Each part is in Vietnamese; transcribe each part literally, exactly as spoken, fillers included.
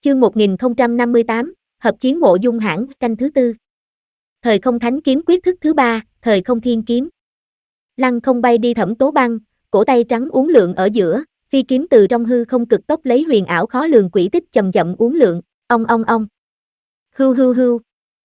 Chương một nghìn không trăm năm mươi tám, Hợp chiến Mộ Dung Hãn, canh thứ tư. Thời không thánh kiếm quyết thức thứ ba, thời không thiên kiếm. Lăng không bay đi Thẩm Tố Băng, cổ tay trắng uốn lượn ở giữa, phi kiếm từ trong hư không cực tốc lấy huyền ảo khó lường quỹ tích chậm chậm uốn lượn, ong ong ong. Hưu hưu hưu.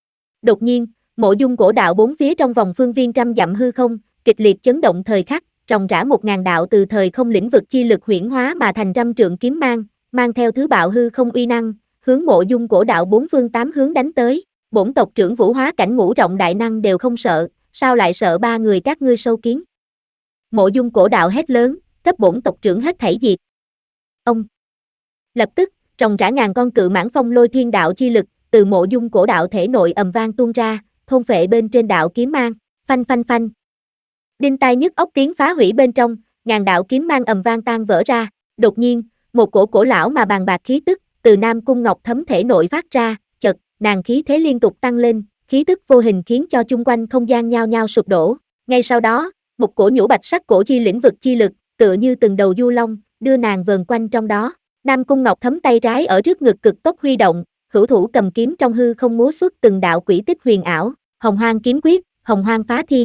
Đột nhiên, mộ dung cổ đạo bốn phía trong vòng phương viên trăm dặm hư không, kịch liệt chấn động thời khắc, ròng rã một ngàn đạo từ thời không lĩnh vực chi lực huyễn hóa mà thành trăm trượng kiếm mang, mang theo thứ bạo hư không uy năng, hướng mộ dung cổ đạo bốn phương tám hướng đánh tới. Bổn tộc trưởng vũ hóa cảnh ngũ trọng đại năng đều không sợ, sao lại sợ ba người các ngươi sâu kiến? Mộ dung cổ đạo hét lớn, cấp bổn tộc trưởng hết thảy diệt. Ông. Lập tức, ròng rã ngàn con cự mãng phong lôi thiên đạo chi lực, từ mộ dung cổ đạo thể nội ầm vang tuôn ra, thôn phệ bên trên đạo kiếm mang, phanh phanh phanh. Đinh tai nhức óc tiếng phá hủy bên trong, ngàn đạo kiếm mang ầm vang tan vỡ ra, đột nhiên, một cổ cổ lão mà bàn bạc khí tức, từ Nam Cung Ngọc Thấm thể nội phát ra, chợt, nàng khí thế liên tục tăng lên, khí tức vô hình khiến cho chung quanh không gian nhao nhao sụp đổ. Ngay sau đó, một cổ nhũ bạch sắc cổ chi lĩnh vực chi lực, tựa như từng đầu du long, đưa nàng vờn quanh trong đó. Nam Cung Ngọc Thấm tay trái ở trước ngực cực tốc huy động, hữu thủ cầm kiếm trong hư không múa xuất từng đạo quỹ tích huyền ảo, Hồng Hoang kiếm quyết, Hồng Hoang phá thiên.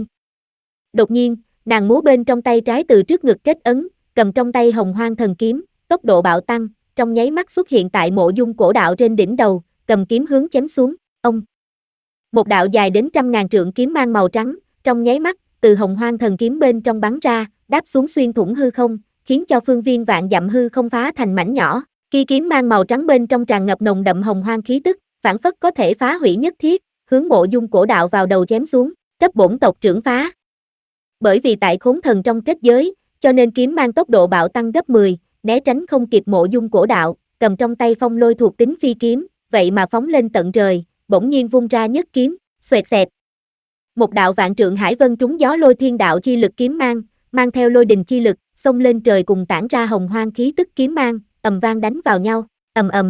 Đột nhiên, nàng múa bên trong tay trái từ trước ngực kết ấn, cầm trong tay Hồng Hoang thần kiếm, tốc độ bạo tăng, trong nháy mắt xuất hiện tại mộ dung cổ đạo trên đỉnh đầu, cầm kiếm hướng chém xuống. Ông. Một đạo dài đến trăm ngàn trượng kiếm mang màu trắng, trong nháy mắt, từ Hồng Hoang thần kiếm bên trong bắn ra, đáp xuống xuyên thủng hư không, khiến cho phương viên vạn dặm hư không phá thành mảnh nhỏ. Khi kiếm mang màu trắng bên trong tràn ngập nồng đậm hồng hoang khí tức, phản phất có thể phá hủy nhất thiết, hướng mộ dung cổ đạo vào đầu chém xuống, cấp bổn tộc trưởng phá. Bởi vì tại khốn thần trong kết giới, cho nên kiếm mang tốc độ bạo tăng gấp mười, né tránh không kịp mộ dung cổ đạo, cầm trong tay phong lôi thuộc tính phi kiếm, vậy mà phóng lên tận trời, bỗng nhiên vung ra nhất kiếm, xoẹt xẹt. Một đạo vạn trượng hải vân trúng gió lôi thiên đạo chi lực kiếm mang, mang theo lôi đình chi lực, xông lên trời cùng tản ra hồng hoang khí tức kiếm mang, ầm vang đánh vào nhau, ầm ầm.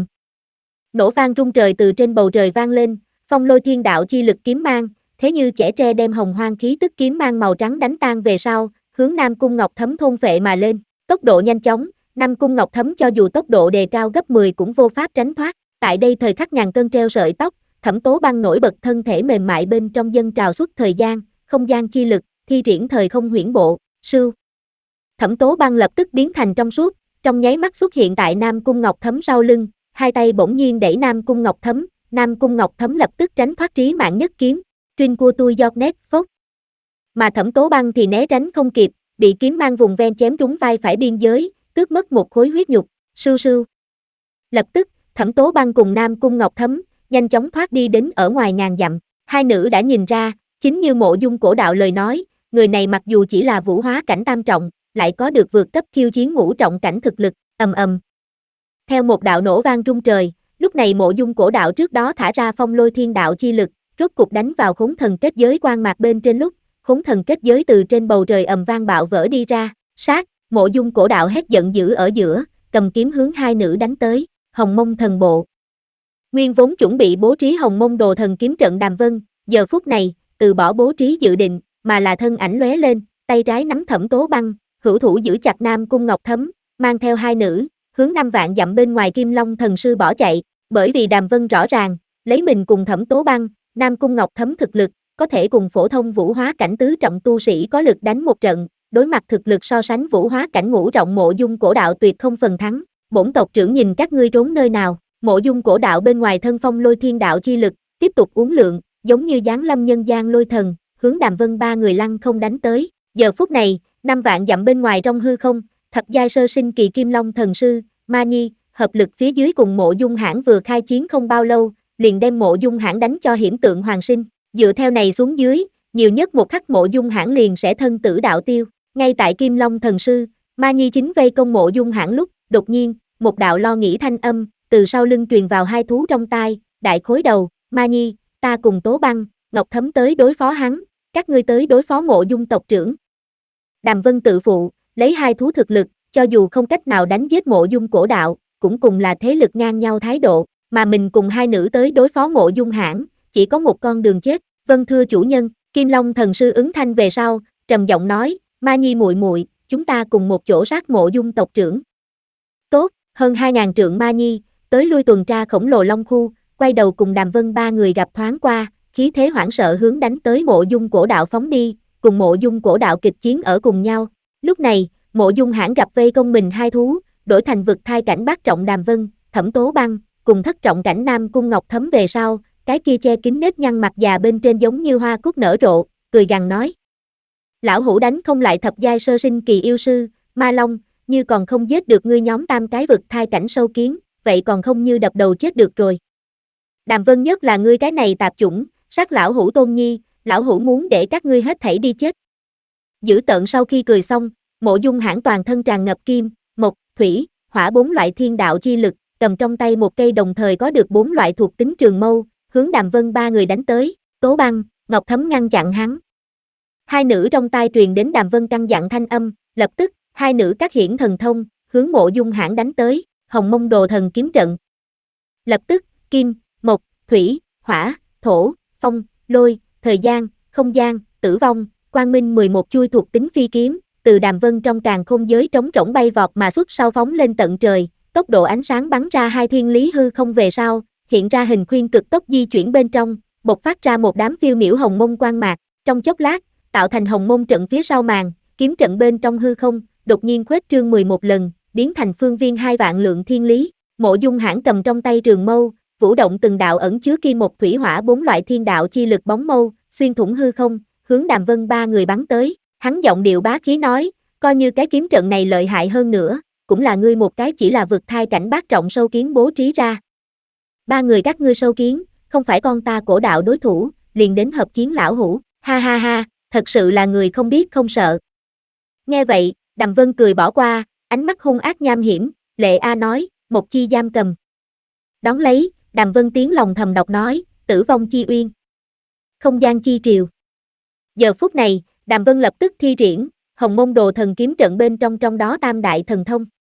Nổ vang rung trời từ trên bầu trời vang lên, phong lôi thiên đạo chi lực kiếm mang, thế như chẻ tre đem hồng hoang khí tức kiếm mang màu trắng đánh tan về sau, hướng Nam Cung Ngọc Thấm thôn phệ mà lên, tốc độ nhanh chóng, Nam Cung Ngọc Thấm cho dù tốc độ đề cao gấp mười cũng vô pháp tránh thoát. Tại đây thời khắc ngàn cân treo sợi tóc, Thẩm Tố Băng nổi bật thân thể mềm mại bên trong dân trào suốt thời gian, không gian chi lực, thi triển thời không huyễn bộ, sưu. Thẩm Tố Băng lập tức biến thành trong suốt, trong nháy mắt xuất hiện tại Nam Cung Ngọc Thấm sau lưng, hai tay bỗng nhiên đẩy Nam Cung Ngọc Thấm, Nam Cung Ngọc Thấm lập tức tránh thoát trí mạng nhất kiếm, Trinh cua tui giọt nét phốc. Mà Thẩm Tố Băng thì né tránh không kịp, bị kiếm mang vùng ven chém trúng vai phải biên giới, tước mất một khối huyết nhục, sưu sưu. Lập tức, Thẩm Tố Băng cùng Nam Cung Ngọc Thấm, nhanh chóng thoát đi đến ở ngoài ngàn dặm. Hai nữ đã nhìn ra, chính như mộ dung cổ đạo lời nói, người này mặc dù chỉ là vũ hóa cảnh tam trọng, lại có được vượt cấp khiêu chiến ngũ trọng cảnh thực lực, ầm ầm. Theo một đạo nổ vang rung trời, lúc này mộ dung cổ đạo trước đó thả ra phong lôi thiên đạo chi lực, rốt cục đánh vào khốn thần kết giới quang mạc bên trên lúc, khốn thần kết giới từ trên bầu trời ầm vang bạo vỡ đi ra, sát, mộ dung cổ đạo hét giận dữ ở giữa, cầm kiếm hướng hai nữ đánh tới, Hồng Mông thần bộ. Nguyên vốn chuẩn bị bố trí Hồng Mông đồ thần kiếm trận Đàm Vân, giờ phút này, từ bỏ bố trí dự định, mà là thân ảnh lóe lên, tay trái nắm Thẩm Tố Băng, hữu thủ giữ chặt Nam Cung Ngọc Thấm, mang theo hai nữ, hướng năm vạn dặm bên ngoài Kim Long thần sư bỏ chạy, bởi vì Đàm Vân rõ ràng, lấy mình cùng Thẩm Tố Băng, Nam Cung Ngọc Thấm thực lực, có thể cùng phổ thông vũ hóa cảnh tứ trọng tu sĩ có lực đánh một trận, đối mặt thực lực so sánh vũ hóa cảnh ngũ trọng mộ dung cổ đạo tuyệt không phần thắng. Bổn tộc trưởng nhìn các ngươi trốn nơi nào? Mộ dung cổ đạo bên ngoài thân phong lôi thiên đạo chi lực, tiếp tục uốn lượn, giống như giáng lâm nhân gian lôi thần, hướng Đàm Vân ba người lăng không đánh tới. Giờ phút này, năm vạn dặm bên ngoài trong hư không, thập giai sơ sinh kỳ Kim Long thần sư, Ma Nhi, hợp lực phía dưới cùng mộ dung hãn vừa khai chiến không bao lâu, liền đem mộ dung hãn đánh cho hiểm tượng hoàng sinh. Dựa theo này xuống dưới, nhiều nhất một khắc mộ dung hãn liền sẽ thân tử đạo tiêu. Ngay tại Kim Long thần sư, Ma Nhi chính vây công mộ dung hãn lúc, đột nhiên, một đạo lo nghĩ thanh âm, từ sau lưng truyền vào hai thú trong tai, đại khối đầu, Ma Nhi, ta cùng Tố Băng, Ngọc Thấm tới đối phó hắn, các ngươi tới đối phó mộ dung tộc trưởng. Đàm Vân tự phụ, lấy hai thú thực lực, cho dù không cách nào đánh giết mộ dung cổ đạo, cũng cùng là thế lực ngang nhau thái độ, mà mình cùng hai nữ tới đối phó mộ dung hãn, chỉ có một con đường chết. Vâng thưa chủ nhân, Kim Long thần sư ứng thanh về sau, trầm giọng nói, Ma Nhi muội muội, chúng ta cùng một chỗ sát mộ dung tộc trưởng. Tốt, hơn hai ngàn trượng Ma Nhi, tới lui tuần tra khổng lồ Long Khu, quay đầu cùng Đàm Vân ba người gặp thoáng qua, khí thế hoảng sợ hướng đánh tới Mộ Dung Cổ Đạo phóng đi, cùng Mộ Dung Cổ Đạo kịch chiến ở cùng nhau. Lúc này, Mộ Dung Hãn gặp vây công mình hai thú, đổi thành vực thai cảnh bát trọng Đàm Vân, Thẩm Tố Băng, cùng thất trọng cảnh Nam Cung Ngọc Thấm về sau, cái kia che kín nếp nhăn mặt già bên trên giống như hoa cúc nở rộ, cười gằn nói: lão hủ đánh không lại thập giai sơ sinh kỳ yêu sư, Ma Long, như còn không giết được ngươi nhóm tam cái vực thai cảnh sâu kiến, vậy còn không như đập đầu chết được rồi. Đàm Vân nhất là ngươi cái này tạp chủng, sát lão hủ tôn nhi, lão hủ muốn để các ngươi hết thảy đi chết. Dữ tợn sau khi cười xong, Mộ Dung Hãn toàn thân tràn ngập kim, mộc, thủy, hỏa bốn loại thiên đạo chi lực, cầm trong tay một cây đồng thời có được bốn loại thuộc tính trường mâu, hướng Đàm Vân ba người đánh tới. Tố Băng, Ngọc Thấm ngăn chặn hắn. Hai nữ trong tai truyền đến Đàm Vân căn dặn thanh âm, lập tức, hai nữ các hiển thần thông, hướng Mộ Dung Hãn đánh tới, Hồng Mông Đồ Thần kiếm trận. Lập tức, kim, mộc, thủy, hỏa, thổ, phong, lôi, thời gian, không gian, tử vong, quang minh mười một chui thuộc tính phi kiếm, từ Đàm Vân trong càn khôn giới trống rỗng bay vọt mà xuất sau phóng lên tận trời, tốc độ ánh sáng bắn ra hai thiên lý hư không về sau, hiện ra hình khuyên cực tốc di chuyển bên trong, bộc phát ra một đám phiêu miểu hồng mông quang mạc, trong chốc lát, tạo thành hồng mông trận phía sau màn, kiếm trận bên trong hư không, đột nhiên khuếch trương mười một lần, biến thành phương viên hai vạn lượng thiên lý. Mộ Dung Hãn cầm trong tay trường mâu, vũ động từng đạo ẩn chứa kim một thủy hỏa bốn loại thiên đạo chi lực bóng mâu, xuyên thủng hư không, hướng Đàm Vân ba người bắn tới. Hắn giọng điệu bá khí nói, coi như cái kiếm trận này lợi hại hơn nữa, cũng là ngươi một cái chỉ là vực thai cảnh bát trọng sâu kiến bố trí ra. Ba người các ngươi sâu kiến, không phải con ta Cổ Đạo đối thủ, liền đến hợp chiến lão hủ, ha ha ha, thật sự là người không biết không sợ. Nghe vậy, Đàm Vân cười bỏ qua, ánh mắt hung ác nham hiểm, Lệ A nói, một chi giam cầm. Đón lấy, Đàm Vân tiếng lòng thầm đọc nói, tử vong chi uyên, không gian chi triều. Giờ phút này, Đàm Vân lập tức thi triển, Hồng Mông Đồ Thần kiếm trận bên trong trong đó tam đại thần thông.